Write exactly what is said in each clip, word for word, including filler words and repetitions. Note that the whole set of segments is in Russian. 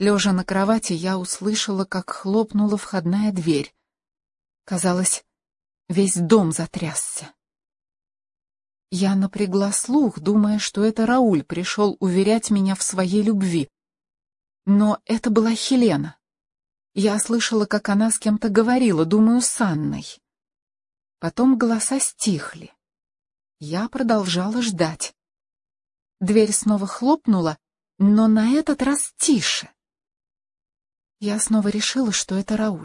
Лежа на кровати, я услышала, как хлопнула входная дверь. Казалось, весь дом затрясся. Я напрягла слух, думая, что это Рауль пришел уверять меня в своей любви. Но это была Хелена. Я слышала, как она с кем-то говорила, думаю, с Анной. Потом голоса стихли. Я продолжала ждать. Дверь снова хлопнула, но на этот раз тише. Я снова решила, что это Рауль.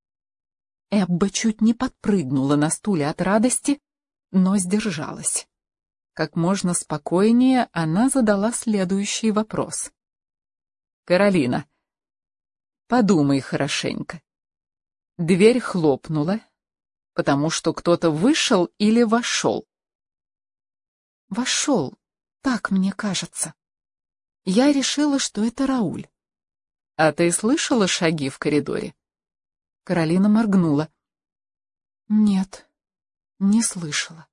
Эбба чуть не подпрыгнула на стуле от радости, но сдержалась. Как можно спокойнее она задала следующий вопрос. «Каролина, подумай хорошенько. Дверь хлопнула, потому что кто-то вышел или вошел?» «Вошел, так мне кажется. Я решила, что это Рауль». «А ты слышала шаги в коридоре?» Каролина моргнула. «Нет, не слышала».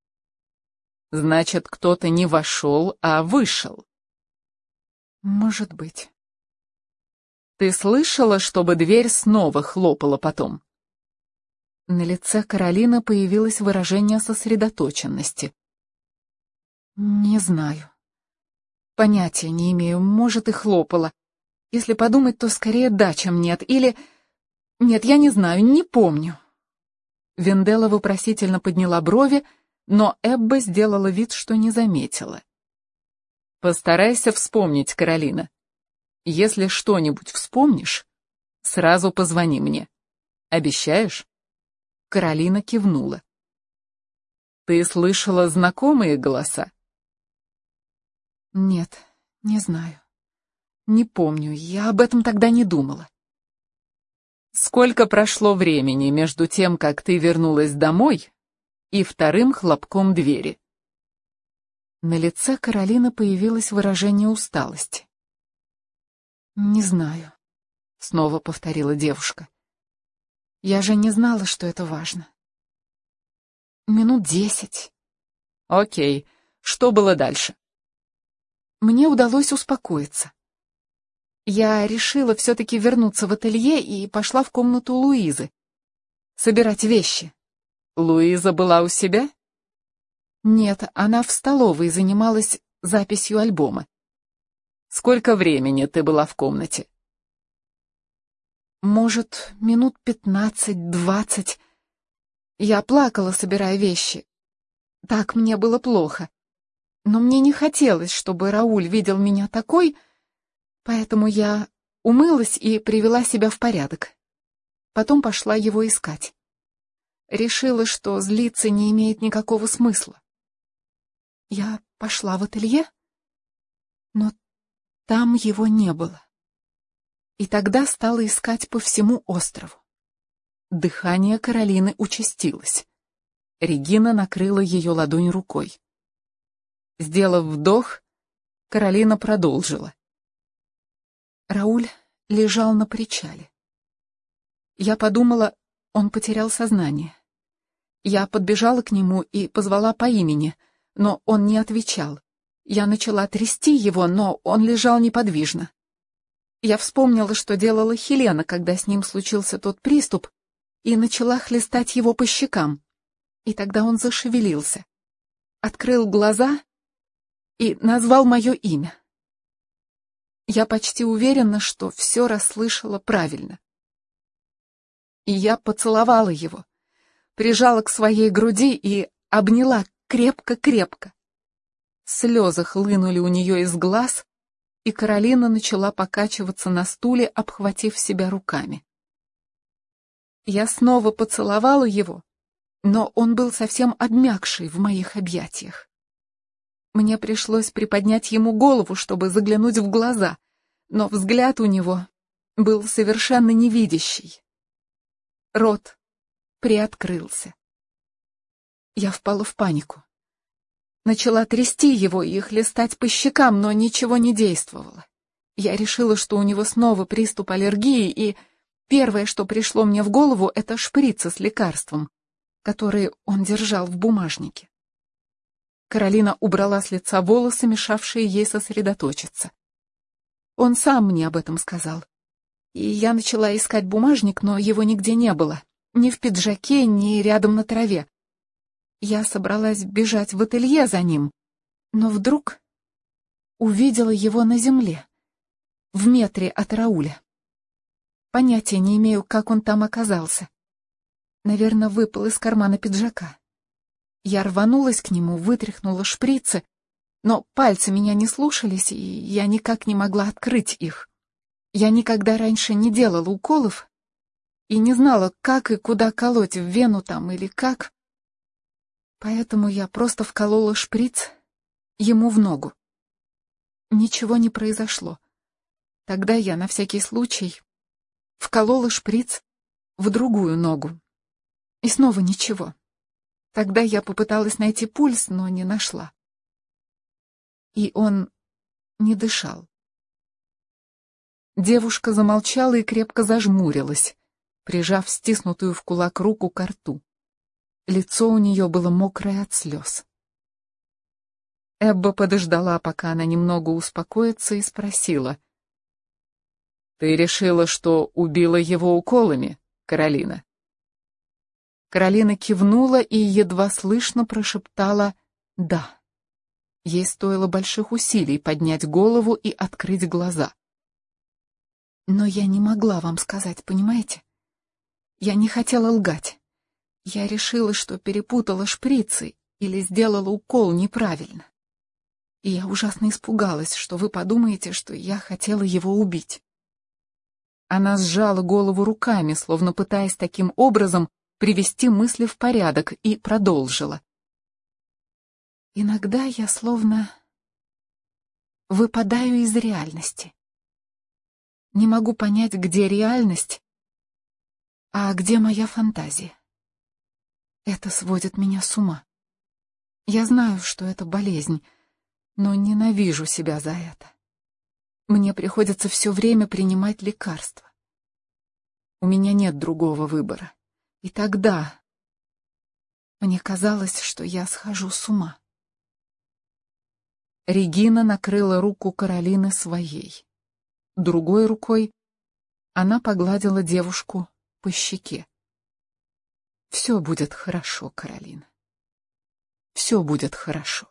«Значит, кто-то не вошел, а вышел?» «Может быть». «Ты слышала, чтобы дверь снова хлопала потом?» На лице Каролины появилось выражение сосредоточенности. «Не знаю. Понятия не имею, может, и хлопала. Если подумать, то скорее да, чем нет. Или... Нет, я не знаю, не помню». Венделла вопросительно подняла брови, но Эбба сделала вид, что не заметила. «Постарайся вспомнить, Каролина. Если что-нибудь вспомнишь, сразу позвони мне. Обещаешь?» Каролина кивнула. «Ты слышала знакомые голоса?» «Нет, не знаю. Не помню, я об этом тогда не думала». «Сколько прошло времени между тем, как ты вернулась домой, и вторым хлопком двери?» На лице Каролины появилось выражение усталости. «Не знаю», — снова повторила девушка. «Я же не знала, что это важно. Минут десять». «Окей, что было дальше?» Мне удалось успокоиться. Я решила все-таки вернуться в ателье и пошла в комнату Луизы. Собирать вещи. «Луиза была у себя?» Нет, она в столовой занималась записью альбома. «Сколько времени ты была в комнате?» Может, минут пятнадцать-двадцать. Я плакала, собирая вещи. Так мне было плохо. Но мне не хотелось, чтобы Рауль видел меня такой, поэтому я умылась и привела себя в порядок. Потом пошла его искать. Решила, что злиться не имеет никакого смысла. Я пошла в ателье, но там его не было. И тогда стала искать по всему острову. Дыхание Каролины участилось. Регина накрыла ее ладонь рукой. Сделав вдох, Каролина продолжила. Рауль лежал на причале. Я подумала, он потерял сознание. Я подбежала к нему и позвала по имени, но он не отвечал. Я начала трясти его, но он лежал неподвижно. Я вспомнила, что делала Хелена, когда с ним случился тот приступ, и начала хлестать его по щекам. И тогда он зашевелился, открыл глаза и назвал мое имя. Я почти уверена, что все расслышала правильно. И я поцеловала его, прижала к своей груди и обняла крепко-крепко. Слезы хлынули у нее из глаз, и Каролина начала покачиваться на стуле, обхватив себя руками. Я снова поцеловала его, но он был совсем обмякший в моих объятиях. Мне пришлось приподнять ему голову, чтобы заглянуть в глаза, но взгляд у него был совершенно невидящий. Рот приоткрылся. Я впала в панику. Начала трясти его и хлестать по щекам, но ничего не действовало. Я решила, что у него снова приступ аллергии, и первое, что пришло мне в голову, это шприцы с лекарством, которые он держал в бумажнике. Каролина убрала с лица волосы, мешавшие ей сосредоточиться. Он сам мне об этом сказал. И я начала искать бумажник, но его нигде не было. Ни в пиджаке, ни рядом на траве. Я собралась бежать в ателье за ним, но вдруг увидела его на земле, в метре от Рауля. Понятия не имею, как он там оказался. Наверное, выпал из кармана пиджака. Я рванулась к нему, вытряхнула шприцы, но пальцы меня не слушались, и я никак не могла открыть их. Я никогда раньше не делала уколов и не знала, как и куда колоть, в вену там или как. Поэтому я просто вколола шприц ему в ногу. Ничего не произошло. Тогда я на всякий случай вколола шприц в другую ногу. И снова ничего. Тогда я попыталась найти пульс, но не нашла. И он не дышал. Девушка замолчала и крепко зажмурилась, прижав стиснутую в кулак руку к рту. Лицо у нее было мокрое от слез. Эбба подождала, пока она немного успокоится, и спросила: «Ты решила, что убила его уколами, Каролина?» Каролина кивнула и едва слышно прошептала «да». Ей стоило больших усилий поднять голову и открыть глаза. Но я не могла вам сказать, понимаете? Я не хотела лгать. Я решила, что перепутала шприцы или сделала укол неправильно. И я ужасно испугалась, что вы подумаете, что я хотела его убить. Она сжала голову руками, словно пытаясь таким образом привести мысли в порядок, и продолжила. Иногда я словно выпадаю из реальности. Не могу понять, где реальность, а где моя фантазия. Это сводит меня с ума. Я знаю, что это болезнь, но ненавижу себя за это. Мне приходится все время принимать лекарства. У меня нет другого выбора. И тогда мне казалось, что я схожу с ума. Регина накрыла руку Каролины своей. Другой рукой она погладила девушку по щеке. «Все будет хорошо, Каролина. Все будет хорошо».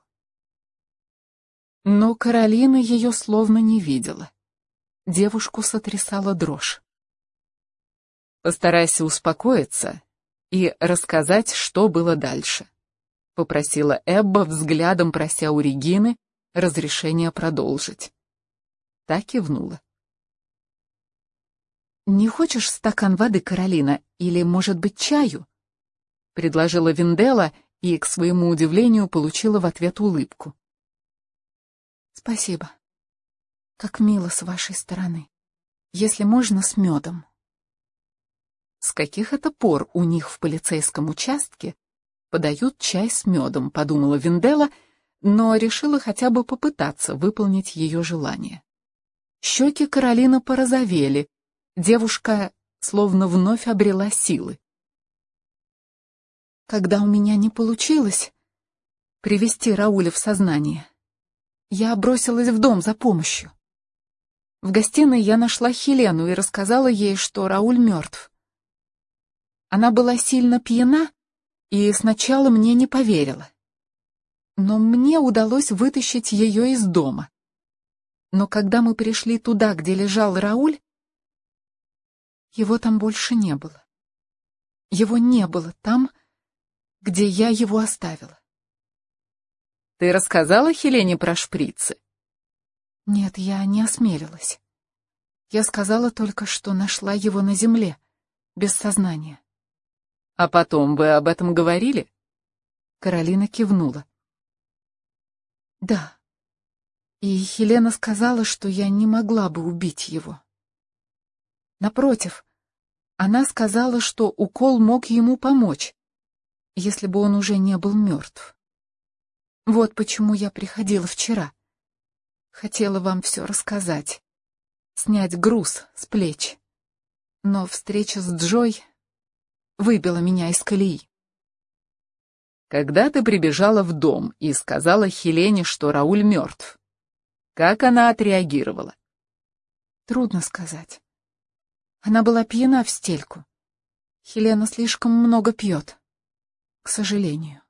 Но Каролина ее словно не видела. Девушку сотрясала дрожь. «Постарайся успокоиться и рассказать, что было дальше», — попросила Эбба, взглядом прося у Регины разрешения продолжить. Та кивнула. «Не хочешь стакан воды, Каролина, или, может быть, чаю?» — предложила Винделла и, к своему удивлению, получила в ответ улыбку. «Спасибо. Как мило с вашей стороны. Если можно, с медом». «С каких это пор у них в полицейском участке подают чай с медом?» — подумала Винделла, но решила хотя бы попытаться выполнить ее желание. Щеки Каролины порозовели. Девушка словно вновь обрела силы. Когда у меня не получилось привести Рауля в сознание, я бросилась в дом за помощью. В гостиной я нашла Хелену и рассказала ей, что Рауль мертв. Она была сильно пьяна и сначала мне не поверила. Но мне удалось вытащить ее из дома. Но когда мы пришли туда, где лежал Рауль, его там больше не было. Его не было там, где я его оставила. «Ты рассказала Хелене про шприцы?» Нет, я не осмелилась. Я сказала только, что нашла его на земле, без сознания. «А потом вы об этом говорили?» Каролина кивнула. «Да. И Хелена сказала, что я не могла бы убить его. Напротив, она сказала, что укол мог ему помочь, если бы он уже не был мертв. Вот почему я приходила вчера. Хотела вам все рассказать, снять груз с плеч. Но встреча с Джой выбила меня из колеи». «Когда ты прибежала в дом и сказала Хелене, что Рауль мертв, как она отреагировала?» Трудно сказать. Она была пьяна в стельку. Хелена слишком много пьет, к сожалению.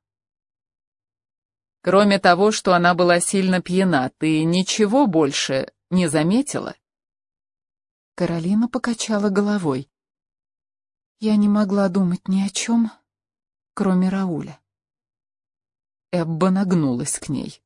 Кроме того, что она была сильно пьяна, ты ничего больше не заметила? Каролина покачала головой. Я не могла думать ни о чем, кроме Рауля. Эбба нагнулась к ней.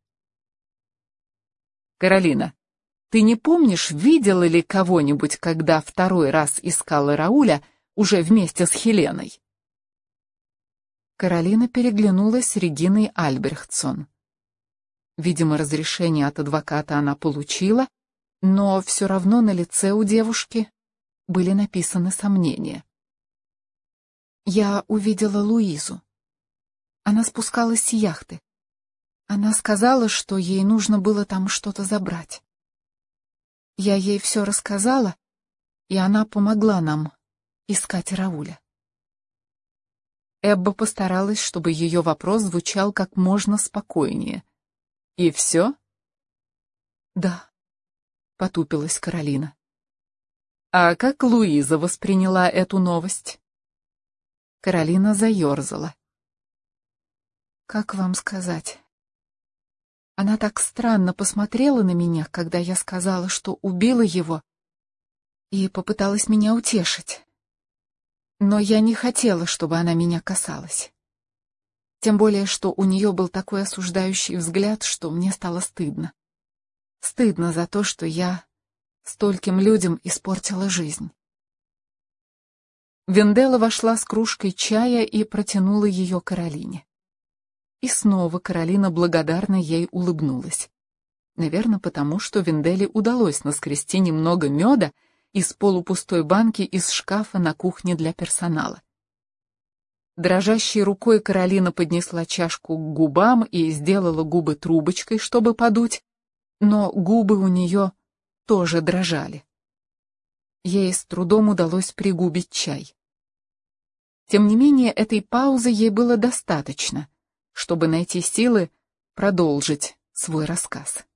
Каролина, ты не помнишь, видела ли кого-нибудь, когда второй раз искала Рауля уже вместе с Хеленой? Каролина переглянулась с Региной Альбрехтсон. Видимо, разрешение от адвоката она получила, но все равно на лице у девушки были написаны сомнения. Я увидела Луизу. Она спускалась с яхты. Она сказала, что ей нужно было там что-то забрать. Я ей все рассказала, и она помогла нам искать Рауля. Эбба постаралась, чтобы ее вопрос звучал как можно спокойнее. «И все?» «Да», — потупилась Каролина. «А как Луиза восприняла эту новость?» Каролина заерзала. «Как вам сказать? Она так странно посмотрела на меня, когда я сказала, что убила его, и попыталась меня утешить. Но я не хотела, чтобы она меня касалась. Тем более, что у нее был такой осуждающий взгляд, что мне стало стыдно. Стыдно за то, что я стольким людям испортила жизнь». Венделла вошла с кружкой чая и протянула ее Каролине. И снова Каролина благодарно ей улыбнулась. Наверное, потому что Венделле удалось наскрести немного меда из полупустой банки из шкафа на кухне для персонала. Дрожащей рукой Каролина поднесла чашку к губам и сделала губы трубочкой, чтобы подуть, но губы у нее тоже дрожали. Ей с трудом удалось пригубить чай. Тем не менее, этой паузы ей было достаточно, чтобы найти силы продолжить свой рассказ.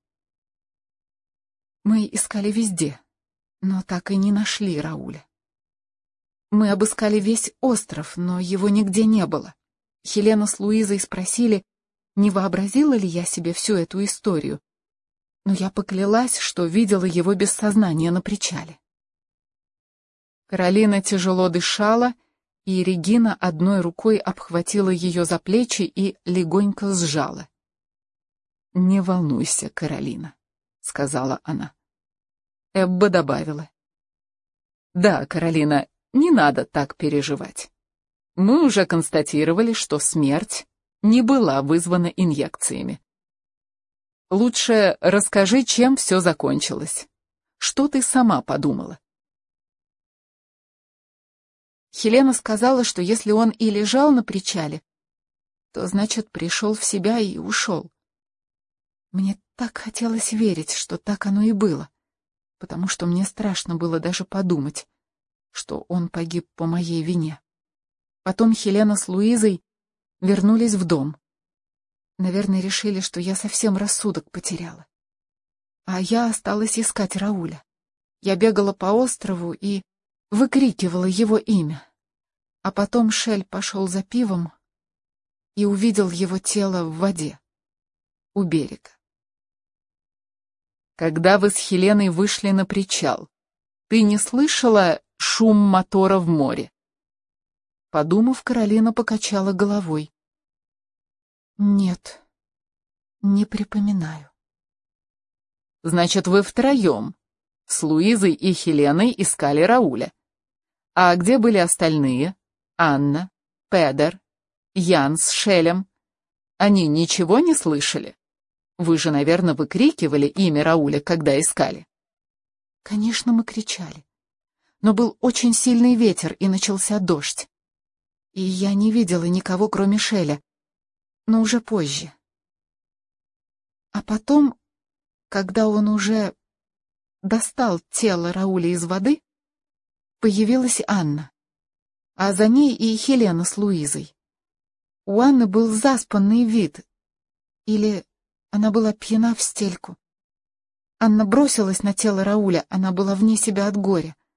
Мы искали везде, но так и не нашли Рауля. Мы обыскали весь остров, но его нигде не было. Хелена с Луизой спросили, не вообразила ли я себе всю эту историю, но я поклялась, что видела его без сознания на причале. Каролина тяжело дышала, и Регина одной рукой обхватила ее за плечи и легонько сжала. «Не волнуйся, Каролина», — сказала она. Эбба добавила. «Да, Каролина, не надо так переживать. Мы уже констатировали, что смерть не была вызвана инъекциями. Лучше расскажи, чем все закончилось. Что ты сама подумала?» Хелена сказала, что если он и лежал на причале, то, значит, пришел в себя и ушел. Мне так хотелось верить, что так оно и было, потому что мне страшно было даже подумать, что он погиб по моей вине. Потом Хелена с Луизой вернулись в дом. Наверное, решили, что я совсем рассудок потеряла. А я осталась искать Рауля. Я бегала по острову и выкрикивала его имя. А потом Шель пошел за пивом и увидел его тело в воде, у берега. Когда вы с Хеленой вышли на причал, ты не слышала шум мотора в море? Подумав, Каролина покачала головой. Нет, не припоминаю. Значит, вы втроем, с Луизой и Хеленой, искали Рауля. А где были остальные? Анна, Педер, Ян с Шелем? Они ничего не слышали? Вы же, наверное, выкрикивали имя Рауля, когда искали. Конечно, мы кричали. Но был очень сильный ветер, и начался дождь. И я не видела никого, кроме Шеля, но уже позже. А потом, когда он уже достал тело Рауля из воды, появилась Анна, а за ней и Хелена с Луизой. У Анны был заспанный вид, или она была пьяна в стельку. Анна бросилась на тело Рауля, она была вне себя от горя.